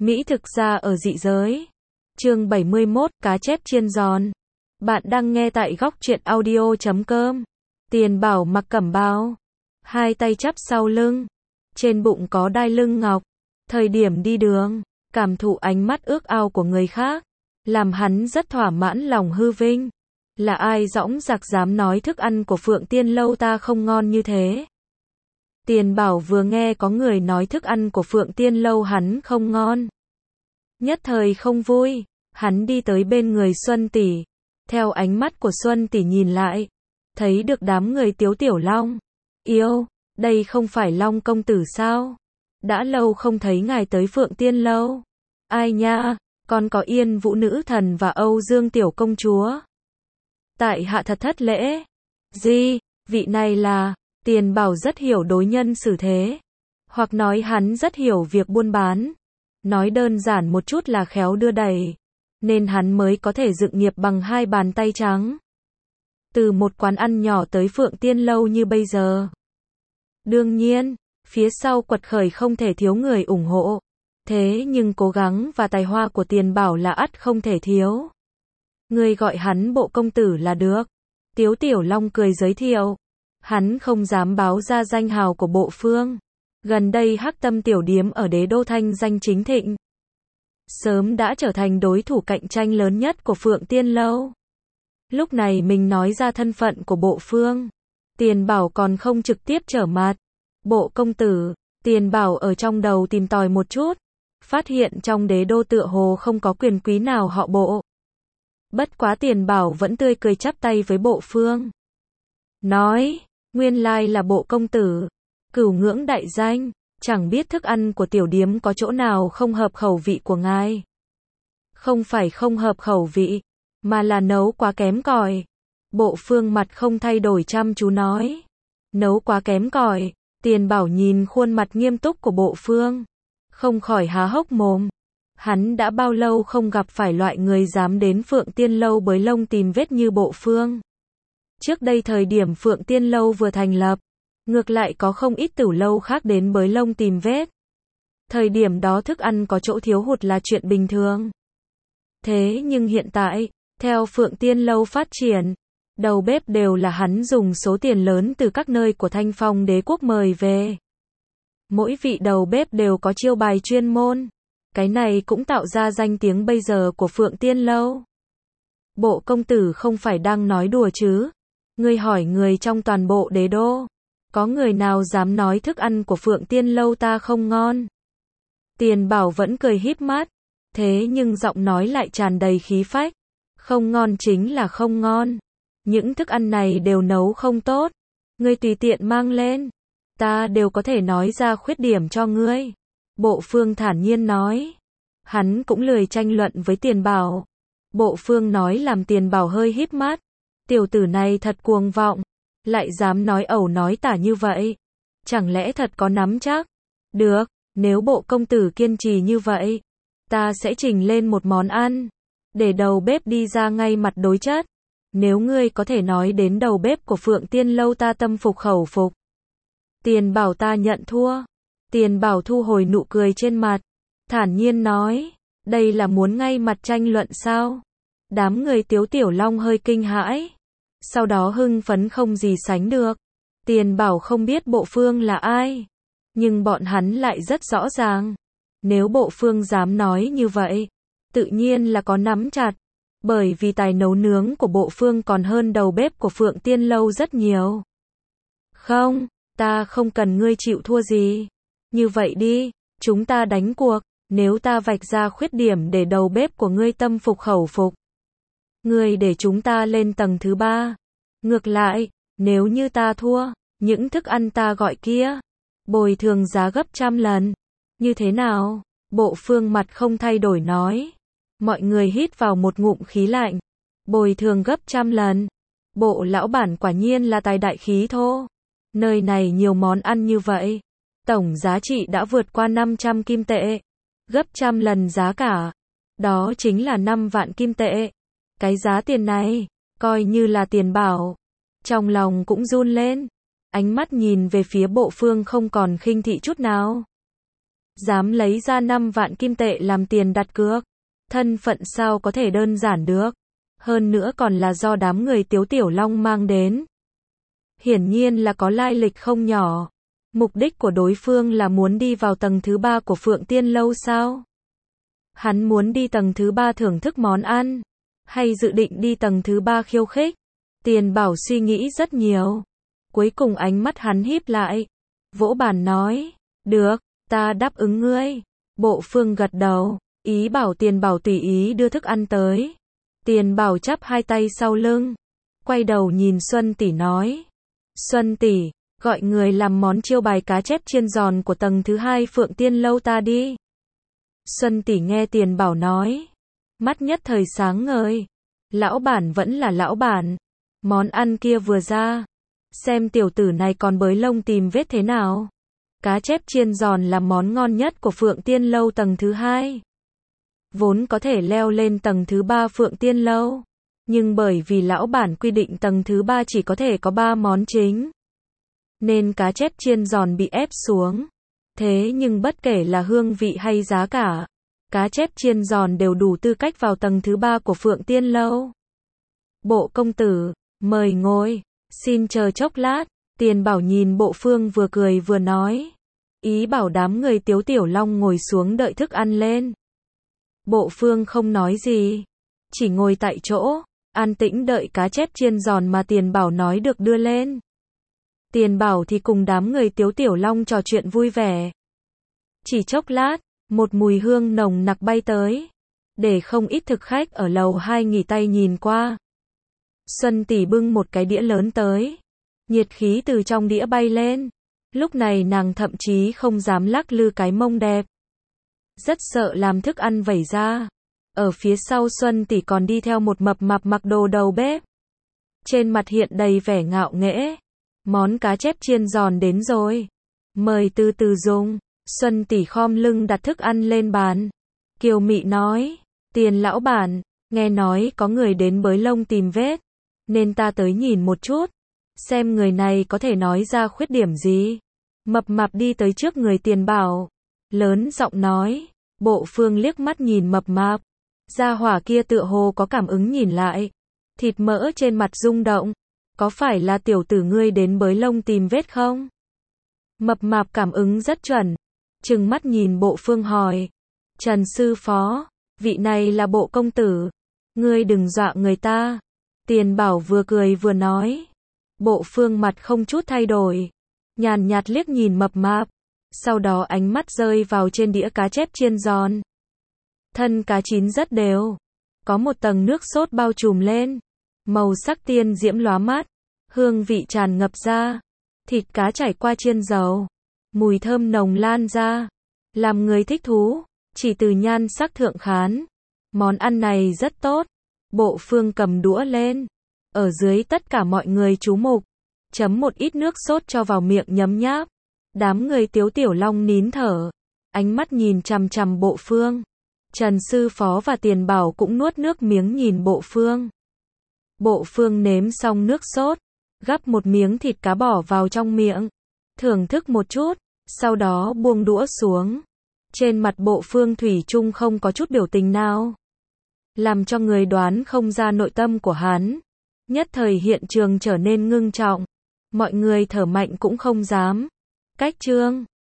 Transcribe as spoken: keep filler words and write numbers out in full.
Mỹ thực ra ở dị giới. Chương bảy mươi mốt, cá chép chiên giòn. Bạn đang nghe tại góc truyện audio chấm com. Tiền Bảo mặc cẩm bào, hai tay chắp sau lưng, trên bụng có đai lưng ngọc. Thời điểm đi đường, cảm thụ ánh mắt ước ao của người khác, làm hắn rất thỏa mãn lòng hư vinh. Là ai dõng dạc dám nói thức ăn của Phượng Tiên Lâu ta không ngon như thế? Tiền Bảo vừa nghe có người nói thức ăn của Phượng Tiên Lâu hắn không ngon, nhất thời không vui. Hắn đi tới bên người Xuân tỷ, theo ánh mắt của Xuân tỷ nhìn lại, thấy được đám người Tiếu Tiểu Long. Yêu, đây không phải Long công tử sao? Đã lâu không thấy ngài tới Phượng Tiên Lâu. Ai nha, còn có Yên Vũ nữ thần và Âu Dương tiểu công chúa. Tại hạ thật thất lễ. Gì, vị này là... Tiền Bảo rất hiểu đối nhân xử thế, hoặc nói hắn rất hiểu việc buôn bán. Nói đơn giản một chút là khéo đưa đẩy, nên hắn mới có thể dựng nghiệp bằng hai bàn tay trắng. Từ một quán ăn nhỏ tới Phượng Tiên Lâu như bây giờ. Đương nhiên, phía sau quật khởi không thể thiếu người ủng hộ. Thế nhưng cố gắng và tài hoa của Tiền Bảo là ắt không thể thiếu. Người gọi hắn Bộ công tử là được. Tiếu Tiểu Long cười giới thiệu. Hắn không dám báo ra danh hào của Bộ Phương. Gần đây Hắc Tâm tiểu điếm ở Đế Đô thanh danh chính thịnh, sớm đã trở thành đối thủ cạnh tranh lớn nhất của Phượng Tiên Lâu. Lúc này mình nói ra thân phận của Bộ Phương, Tiền Bảo còn không trực tiếp trở mặt. Bộ công tử. Tiền Bảo ở trong đầu tìm tòi một chút, phát hiện trong Đế Đô tựa hồ không có quyền quý nào họ Bộ. Bất quá Tiền Bảo vẫn tươi cười chắp tay với Bộ Phương, nói, nguyên lai là Bộ công tử, cửu ngưỡng đại danh, chẳng biết thức ăn của tiểu điếm có chỗ nào không hợp khẩu vị của ngài. Không phải không hợp khẩu vị, mà là nấu quá kém cỏi. Bộ Phương mặt không thay đổi chăm chú nói, nấu quá kém cỏi. Tiền Bảo nhìn khuôn mặt nghiêm túc của Bộ Phương, không khỏi há hốc mồm. Hắn đã bao lâu không gặp phải loại người dám đến Phượng Tiên Lâu bới lông tìm vết như Bộ Phương. Trước đây thời điểm Phượng Tiên Lâu vừa thành lập, ngược lại có không ít tửu lâu khác đến bới lông tìm vết. Thời điểm đó thức ăn có chỗ thiếu hụt là chuyện bình thường. Thế nhưng hiện tại, theo Phượng Tiên Lâu phát triển, đầu bếp đều là hắn dùng số tiền lớn từ các nơi của Thanh Phong đế quốc mời về. Mỗi vị đầu bếp đều có chiêu bài chuyên môn. Cái này cũng tạo ra danh tiếng bây giờ của Phượng Tiên Lâu. Bộ công tử không phải đang nói đùa chứ? Ngươi hỏi người trong toàn bộ Đế Đô, có người nào dám nói thức ăn của Phượng Tiên Lâu ta không ngon? Tiền Bảo vẫn cười híp mắt, thế nhưng giọng nói lại tràn đầy khí phách. Không ngon chính là không ngon. Những thức ăn này đều nấu không tốt. Ngươi tùy tiện mang lên, ta đều có thể nói ra khuyết điểm cho ngươi. Bộ Phương thản nhiên nói. Hắn cũng lười tranh luận với Tiền Bảo. Bộ Phương nói làm Tiền Bảo hơi híp mắt. Tiểu tử này thật cuồng vọng, lại dám nói ẩu nói tả như vậy. Chẳng lẽ thật có nắm chắc? Được, nếu Bộ công tử kiên trì như vậy, ta sẽ trình lên một món ăn, để đầu bếp đi ra ngay mặt đối chất. Nếu ngươi có thể nói đến đầu bếp của Phượng Tiên Lâu ta tâm phục khẩu phục. Tiền Bảo ta nhận thua. Tiền Bảo thu hồi nụ cười trên mặt, thản nhiên nói, đây là muốn ngay mặt tranh luận sao? Đám người Tiếu Tiểu Long hơi kinh hãi, sau đó hưng phấn không gì sánh được. Tiền Bảo không biết Bộ Phương là ai, nhưng bọn hắn lại rất rõ ràng. Nếu Bộ Phương dám nói như vậy, tự nhiên là có nắm chặt, bởi vì tài nấu nướng của Bộ Phương còn hơn đầu bếp của Phượng Tiên Lâu rất nhiều. Không, ta không cần ngươi chịu thua gì. Như vậy đi, chúng ta đánh cuộc, nếu ta vạch ra khuyết điểm để đầu bếp của ngươi tâm phục khẩu phục, ngươi để chúng ta lên tầng thứ ba. Ngược lại, nếu như ta thua, những thức ăn ta gọi kia, bồi thường giá gấp trăm lần. Như thế nào? Bộ Phương mặt không thay đổi nói. Mọi người hít vào một ngụm khí lạnh. Bồi thường gấp trăm lần. Bộ lão bản quả nhiên là tài đại khí thô. Nơi này nhiều món ăn như vậy, tổng giá trị đã vượt qua năm trăm kim tệ. Gấp trăm lần giá cả. Đó chính là năm vạn kim tệ. Cái giá tiền này, coi như là Tiền Bảo. Trong lòng cũng run lên. Ánh mắt nhìn về phía Bộ Phương không còn khinh thị chút nào. dám lấy ra năm vạn kim tệ làm tiền đặt cược. Thân phận sao có thể đơn giản được. Hơn nữa còn là do đám người Tiếu Tiểu Long mang đến. Hiển nhiên là có lai lịch không nhỏ. Mục đích của đối phương là muốn đi vào tầng thứ ba của Phượng Tiên Lâu sao? Hắn muốn đi tầng thứ ba thưởng thức món ăn, hay dự định đi tầng thứ ba khiêu khích? Tiền Bảo suy nghĩ rất nhiều. Cuối cùng ánh mắt hắn híp lại, vỗ bàn nói, được, ta đáp ứng ngươi. Bộ Phương gật đầu, ý bảo Tiền Bảo tùy ý đưa thức ăn tới. Tiền Bảo chắp hai tay sau lưng, quay đầu nhìn Xuân tỷ nói, Xuân tỷ, gọi người làm món chiêu bài cá chép chiên giòn của tầng thứ hai Phượng Tiên Lâu ta đi. Xuân tỷ nghe Tiền Bảo nói, mắt nhất thời sáng ngời. Lão bản vẫn là lão bản. Món ăn kia vừa ra, xem tiểu tử này còn bới lông tìm vết thế nào. Cá chép chiên giòn là món ngon nhất của Phượng Tiên Lâu tầng thứ hai. Vốn có thể leo lên tầng thứ ba Phượng Tiên Lâu, nhưng bởi vì lão bản quy định tầng thứ ba chỉ có thể có ba món chính, nên cá chép chiên giòn bị ép xuống. Thế nhưng bất kể là hương vị hay giá cả, cá chép chiên giòn đều đủ tư cách vào tầng thứ ba của Phượng Tiên Lâu. Bộ công tử, mời ngồi, xin chờ chốc lát. Tiền Bảo nhìn Bộ Phương vừa cười vừa nói, ý bảo đám người Tiếu Tiểu Long ngồi xuống đợi thức ăn lên. Bộ Phương không nói gì, chỉ ngồi tại chỗ, an tĩnh đợi cá chép chiên giòn mà Tiền Bảo nói được đưa lên. Tiền Bảo thì cùng đám người Tiếu Tiểu Long trò chuyện vui vẻ. Chỉ chốc lát, một mùi hương nồng nặc bay tới, để không ít thực khách ở lầu hai nghỉ tay nhìn qua. Xuân tỷ bưng một cái đĩa lớn tới, nhiệt khí từ trong đĩa bay lên. Lúc này nàng thậm chí không dám lắc lư cái mông đẹp, rất sợ làm thức ăn vẩy ra. Ở phía sau Xuân tỷ còn đi theo một mập mạp mặc đồ đầu bếp, trên mặt hiện đầy vẻ ngạo nghễ. Món cá chép chiên giòn đến rồi, mời từ từ dùng. Xuân tỷ khom lưng đặt thức ăn lên bàn, kiều mị nói, Tiền lão bản, nghe nói có người đến bới lông tìm vết, nên ta tới nhìn một chút, xem người này có thể nói ra khuyết điểm gì. Mập mạp đi tới trước người Tiền Bảo, lớn giọng nói. Bộ Phương liếc mắt nhìn mập mạp, gia hỏa kia tựa hồ có cảm ứng nhìn lại, thịt mỡ trên mặt rung động. Có phải là tiểu tử ngươi đến bới lông tìm vết không? Mập mạp cảm ứng rất chuẩn, trừng mắt nhìn Bộ Phương hỏi, Trần sư phó, vị này là Bộ công tử, ngươi đừng dọa người ta. Tiền Bảo vừa cười vừa nói. Bộ Phương mặt không chút thay đổi, nhàn nhạt liếc nhìn mập mạp, sau đó ánh mắt rơi vào trên đĩa cá chép chiên giòn. Thân cá chín rất đều, có một tầng nước sốt bao trùm lên, màu sắc tiên diễm lóa mắt, hương vị tràn ngập ra, thịt cá trải qua chiên dầu, mùi thơm nồng lan ra, làm người thích thú, chỉ từ nhan sắc thượng khán. Món ăn này rất tốt. Bộ Phương cầm đũa lên, ở dưới tất cả mọi người chú mục, chấm một ít nước sốt cho vào miệng nhấm nháp. Đám người Tiếu Tiểu Long nín thở, ánh mắt nhìn chằm chằm Bộ Phương. Trần sư phó và Tiền Bảo cũng nuốt nước miếng nhìn Bộ Phương. Bộ Phương nếm xong nước sốt, gắp một miếng thịt cá bỏ vào trong miệng, thưởng thức một chút, sau đó buông đũa xuống. Trên mặt Bộ Phương thủy chung không có chút biểu tình nào, làm cho người đoán không ra nội tâm của hắn. Nhất thời hiện trường trở nên ngưng trọng, mọi người thở mạnh cũng không dám. Cách chương